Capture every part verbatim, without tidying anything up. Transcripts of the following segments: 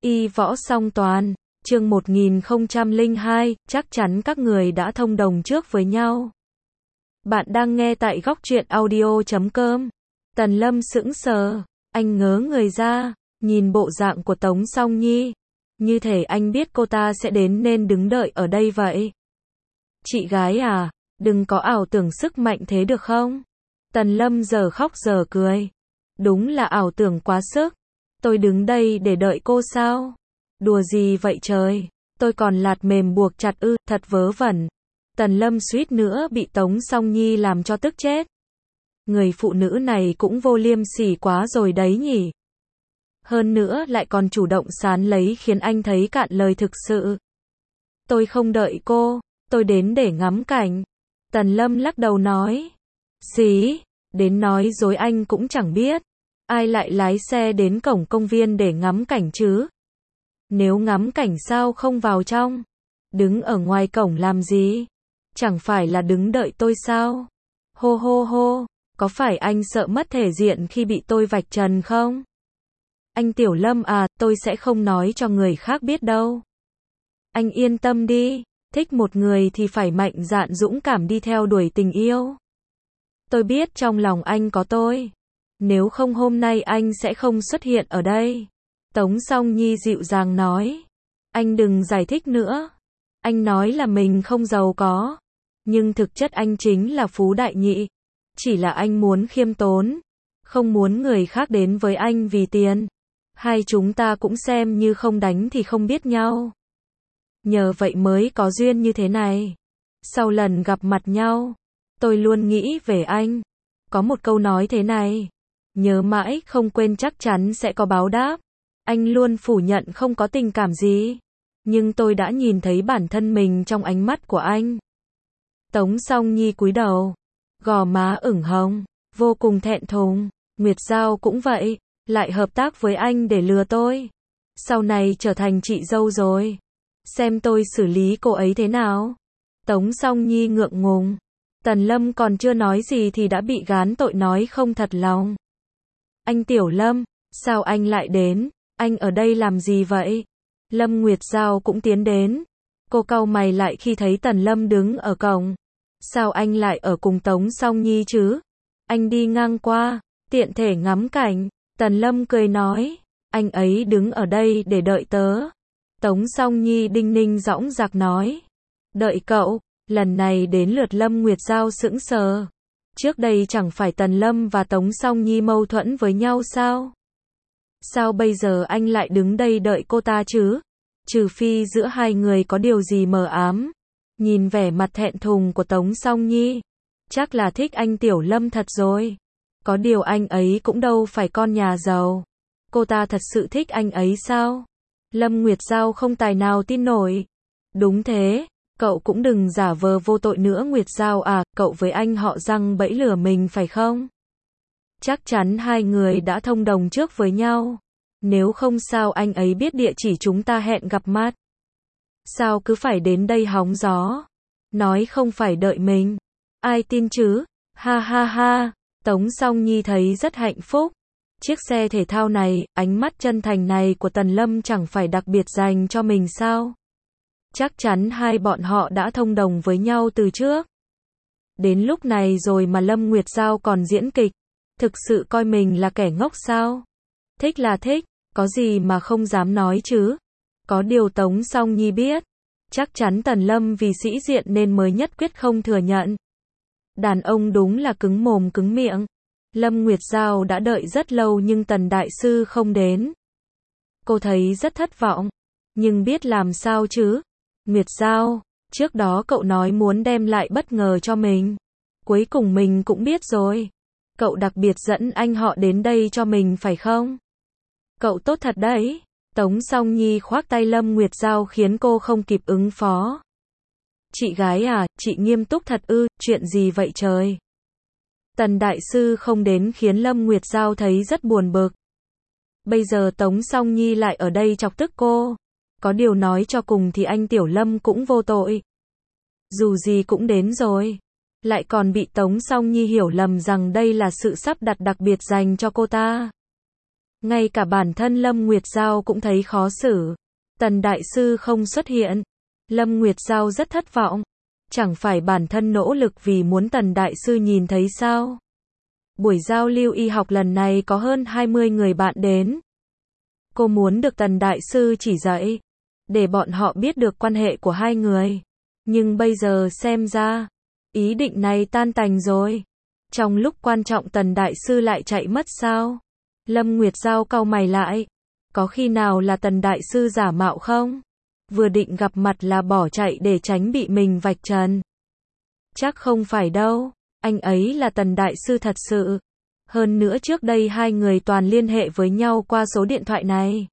Y võ song toàn, chương một nghìn không trăm lẻ hai, chắc chắn các người đã thông đồng trước với nhau. Bạn đang nghe tại góc truyện audio chấm com. Tần Lâm sững sờ, anh ngớ người ra, nhìn bộ dạng của Tống Song Nhi. Như thể anh biết cô ta sẽ đến nên đứng đợi ở đây vậy. Chị gái à, đừng có ảo tưởng sức mạnh thế được không? Tần Lâm giờ khóc giờ cười. Đúng là ảo tưởng quá sức. Tôi đứng đây để đợi cô sao? Đùa gì vậy trời? Tôi còn lạt mềm buộc chặt ư, thật vớ vẩn. Tần Lâm suýt nữa bị Tống Song Nhi làm cho tức chết. Người phụ nữ này cũng vô liêm sỉ quá rồi đấy nhỉ. Hơn nữa lại còn chủ động sán lấy khiến anh thấy cạn lời thực sự. Tôi không đợi cô, tôi đến để ngắm cảnh. Tần Lâm lắc đầu nói. Xí, đến nói dối anh cũng chẳng biết. Ai lại lái xe đến cổng công viên để ngắm cảnh chứ? Nếu ngắm cảnh sao không vào trong? Đứng ở ngoài cổng làm gì? Chẳng phải là đứng đợi tôi sao? Hô hô hô, có phải anh sợ mất thể diện khi bị tôi vạch trần không? Anh Tiểu Lâm à, tôi sẽ không nói cho người khác biết đâu. Anh yên tâm đi, thích một người thì phải mạnh dạn dũng cảm đi theo đuổi tình yêu. Tôi biết trong lòng anh có tôi. Nếu không hôm nay anh sẽ không xuất hiện ở đây. Tống Song Nhi dịu dàng nói. Anh đừng giải thích nữa. Anh nói là mình không giàu có. Nhưng thực chất anh chính là phú đại nhị. Chỉ là anh muốn khiêm tốn. Không muốn người khác đến với anh vì tiền. Hai chúng ta cũng xem như không đánh thì không biết nhau. Nhờ vậy mới có duyên như thế này. Sau lần gặp mặt nhau, tôi luôn nghĩ về anh. Có một câu nói thế này. Nhớ mãi không quên chắc chắn sẽ có báo đáp. Anh luôn phủ nhận không có tình cảm gì. Nhưng tôi đã nhìn thấy bản thân mình trong ánh mắt của anh. Tống Song Nhi cúi đầu. Gò má ửng hồng. Vô cùng thẹn thùng. Nguyệt Giao cũng vậy. Lại hợp tác với anh để lừa tôi. Sau này trở thành chị dâu rồi. Xem tôi xử lý cô ấy thế nào. Tống Song Nhi ngượng ngùng. Tần Lâm còn chưa nói gì thì đã bị gán tội nói không thật lòng. Anh Tiểu Lâm, sao anh lại đến? Anh ở đây làm gì vậy? Lâm Nguyệt Giao cũng tiến đến. Cô cau mày lại khi thấy Tần Lâm đứng ở cổng. Sao anh lại ở cùng Tống Song Nhi chứ? Anh đi ngang qua, tiện thể ngắm cảnh. Tần Lâm cười nói. Anh ấy đứng ở đây để đợi tớ. Tống Song Nhi đinh ninh dõng dạc nói. Đợi cậu, lần này đến lượt Lâm Nguyệt Giao sững sờ. Trước đây chẳng phải Tần Lâm và Tống Song Nhi mâu thuẫn với nhau sao? Sao bây giờ anh lại đứng đây đợi cô ta chứ? Trừ phi giữa hai người có điều gì mờ ám. Nhìn vẻ mặt thẹn thùng của Tống Song Nhi. Chắc là thích anh Tiểu Lâm thật rồi. Có điều anh ấy cũng đâu phải con nhà giàu. Cô ta thật sự thích anh ấy sao? Lâm Nguyệt Giao không tài nào tin nổi. Đúng thế. Cậu cũng đừng giả vờ vô tội nữa Nguyệt Giao à, cậu với anh họ răng bẫy lừa mình phải không? Chắc chắn hai người đã thông đồng trước với nhau. Nếu không sao anh ấy biết địa chỉ chúng ta hẹn gặp mặt? Sao cứ phải đến đây hóng gió? Nói không phải đợi mình. Ai tin chứ? Ha ha ha. Tống Song Nhi thấy rất hạnh phúc. Chiếc xe thể thao này, ánh mắt chân thành này của Tần Lâm chẳng phải đặc biệt dành cho mình sao? Chắc chắn hai bọn họ đã thông đồng với nhau từ trước. Đến lúc này rồi mà Lâm Nguyệt Giao còn diễn kịch. Thực sự coi mình là kẻ ngốc sao? Thích là thích, có gì mà không dám nói chứ? Có điều Tống Song Nhi biết. Chắc chắn Tần Lâm vì sĩ diện nên mới nhất quyết không thừa nhận. Đàn ông đúng là cứng mồm cứng miệng. Lâm Nguyệt Giao đã đợi rất lâu nhưng Tần Đại Sư không đến. Cô thấy rất thất vọng. Nhưng biết làm sao chứ? Nguyệt Giao, trước đó cậu nói muốn đem lại bất ngờ cho mình. Cuối cùng mình cũng biết rồi. Cậu đặc biệt dẫn anh họ đến đây cho mình phải không? Cậu tốt thật đấy. Tống Song Nhi khoác tay Lâm Nguyệt Giao khiến cô không kịp ứng phó. Chị gái à, chị nghiêm túc thật ư, chuyện gì vậy trời? Tần Đại Sư không đến khiến Lâm Nguyệt Giao thấy rất buồn bực. Bây giờ Tống Song Nhi lại ở đây chọc tức cô. Có điều nói cho cùng thì anh Tiểu Lâm cũng vô tội. Dù gì cũng đến rồi. Lại còn bị Tống Song Nhi hiểu lầm rằng đây là sự sắp đặt đặc biệt dành cho cô ta. Ngay cả bản thân Lâm Nguyệt Giao cũng thấy khó xử. Tần đại sư không xuất hiện. Lâm Nguyệt Giao rất thất vọng. Chẳng phải bản thân nỗ lực vì muốn Tần đại sư nhìn thấy sao? Buổi giao lưu y học lần này có hơn hai mươi người bạn đến. Cô muốn được Tần đại sư chỉ dạy, để bọn họ biết được quan hệ của hai người. Nhưng bây giờ xem ra, ý định này tan tành rồi. Trong lúc quan trọng Tần đại sư lại chạy mất sao? Lâm Nguyệt Giao cau mày lại. Có khi nào là Tần đại sư giả mạo không? Vừa định gặp mặt là bỏ chạy để tránh bị mình vạch trần. Chắc không phải đâu. Anh ấy là Tần đại sư thật sự. Hơn nữa trước đây hai người toàn liên hệ với nhau qua số điện thoại này.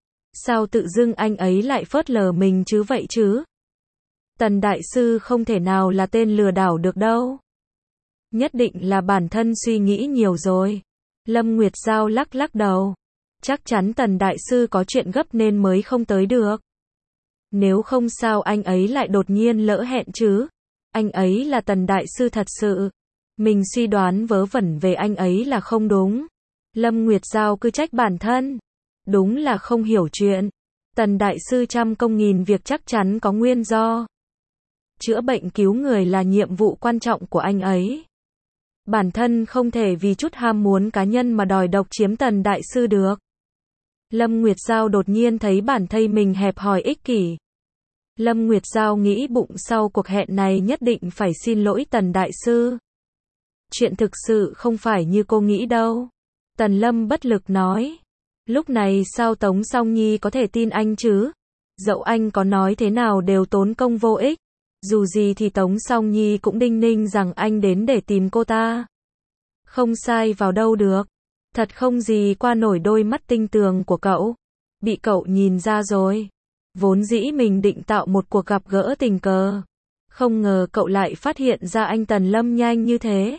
Sao tự dưng anh ấy lại phớt lờ mình chứ vậy chứ? Tần đại sư không thể nào là tên lừa đảo được đâu. Nhất định là bản thân suy nghĩ nhiều rồi. Lâm Nguyệt Giao lắc lắc đầu. Chắc chắn Tần đại sư có chuyện gấp nên mới không tới được. Nếu không sao anh ấy lại đột nhiên lỡ hẹn chứ? Anh ấy là Tần đại sư thật sự. Mình suy đoán vớ vẩn về anh ấy là không đúng. Lâm Nguyệt Giao cứ trách bản thân. Đúng là không hiểu chuyện. Tần đại sư trăm công nghìn việc chắc chắn có nguyên do. Chữa bệnh cứu người là nhiệm vụ quan trọng của anh ấy. Bản thân không thể vì chút ham muốn cá nhân mà đòi độc chiếm Tần đại sư được. Lâm Nguyệt Giao đột nhiên thấy bản thân mình hẹp hòi ích kỷ. Lâm Nguyệt Giao nghĩ bụng sau cuộc hẹn này nhất định phải xin lỗi Tần đại sư. Chuyện thực sự không phải như cô nghĩ đâu. Tần Lâm bất lực nói. Lúc này sao Tống Song Nhi có thể tin anh chứ? Dẫu anh có nói thế nào đều tốn công vô ích. Dù gì thì Tống Song Nhi cũng đinh ninh rằng anh đến để tìm cô ta. Không sai vào đâu được. Thật không gì qua nổi đôi mắt tinh tường của cậu. Bị cậu nhìn ra rồi. Vốn dĩ mình định tạo một cuộc gặp gỡ tình cờ. Không ngờ cậu lại phát hiện ra anh Tần Lâm nhanh như thế.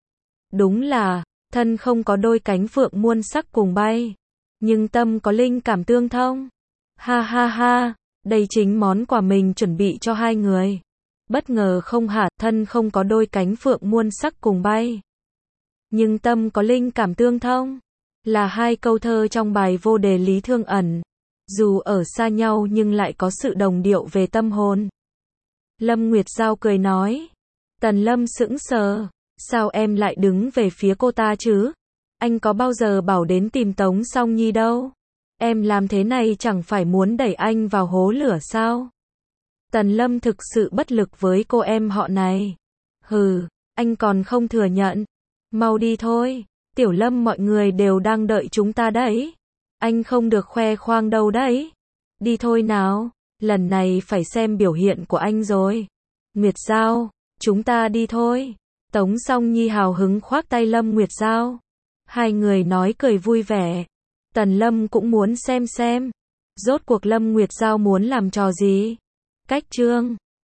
Đúng là, thân không có đôi cánh phượng muôn sắc cùng bay. Nhưng tâm có linh cảm tương thông. Ha ha ha, đây chính món quà mình chuẩn bị cho hai người. Bất ngờ không hả, thân không có đôi cánh phượng muôn sắc cùng bay. Nhưng tâm có linh cảm tương thông. Là hai câu thơ trong bài vô đề Lý Thương Ẩn. Dù ở xa nhau nhưng lại có sự đồng điệu về tâm hồn. Lâm Nguyệt Giao cười nói. Tần Lâm sững sờ. Sao em lại đứng về phía cô ta chứ? Anh có bao giờ bảo đến tìm Tống Song Nhi đâu. Em làm thế này chẳng phải muốn đẩy anh vào hố lửa sao? Tần Lâm thực sự bất lực với cô em họ này. Hừ, anh còn không thừa nhận. Mau đi thôi. Tiểu Lâm mọi người đều đang đợi chúng ta đấy. Anh không được khoe khoang đâu đấy. Đi thôi nào. Lần này phải xem biểu hiện của anh rồi. Nguyệt Giao, chúng ta đi thôi. Tống Song Nhi hào hứng khoác tay Lâm Nguyệt Giao. Hai người nói cười vui vẻ. Tần Lâm cũng muốn xem xem. Rốt cuộc Lâm Nguyệt Giao muốn làm trò gì? Cách chương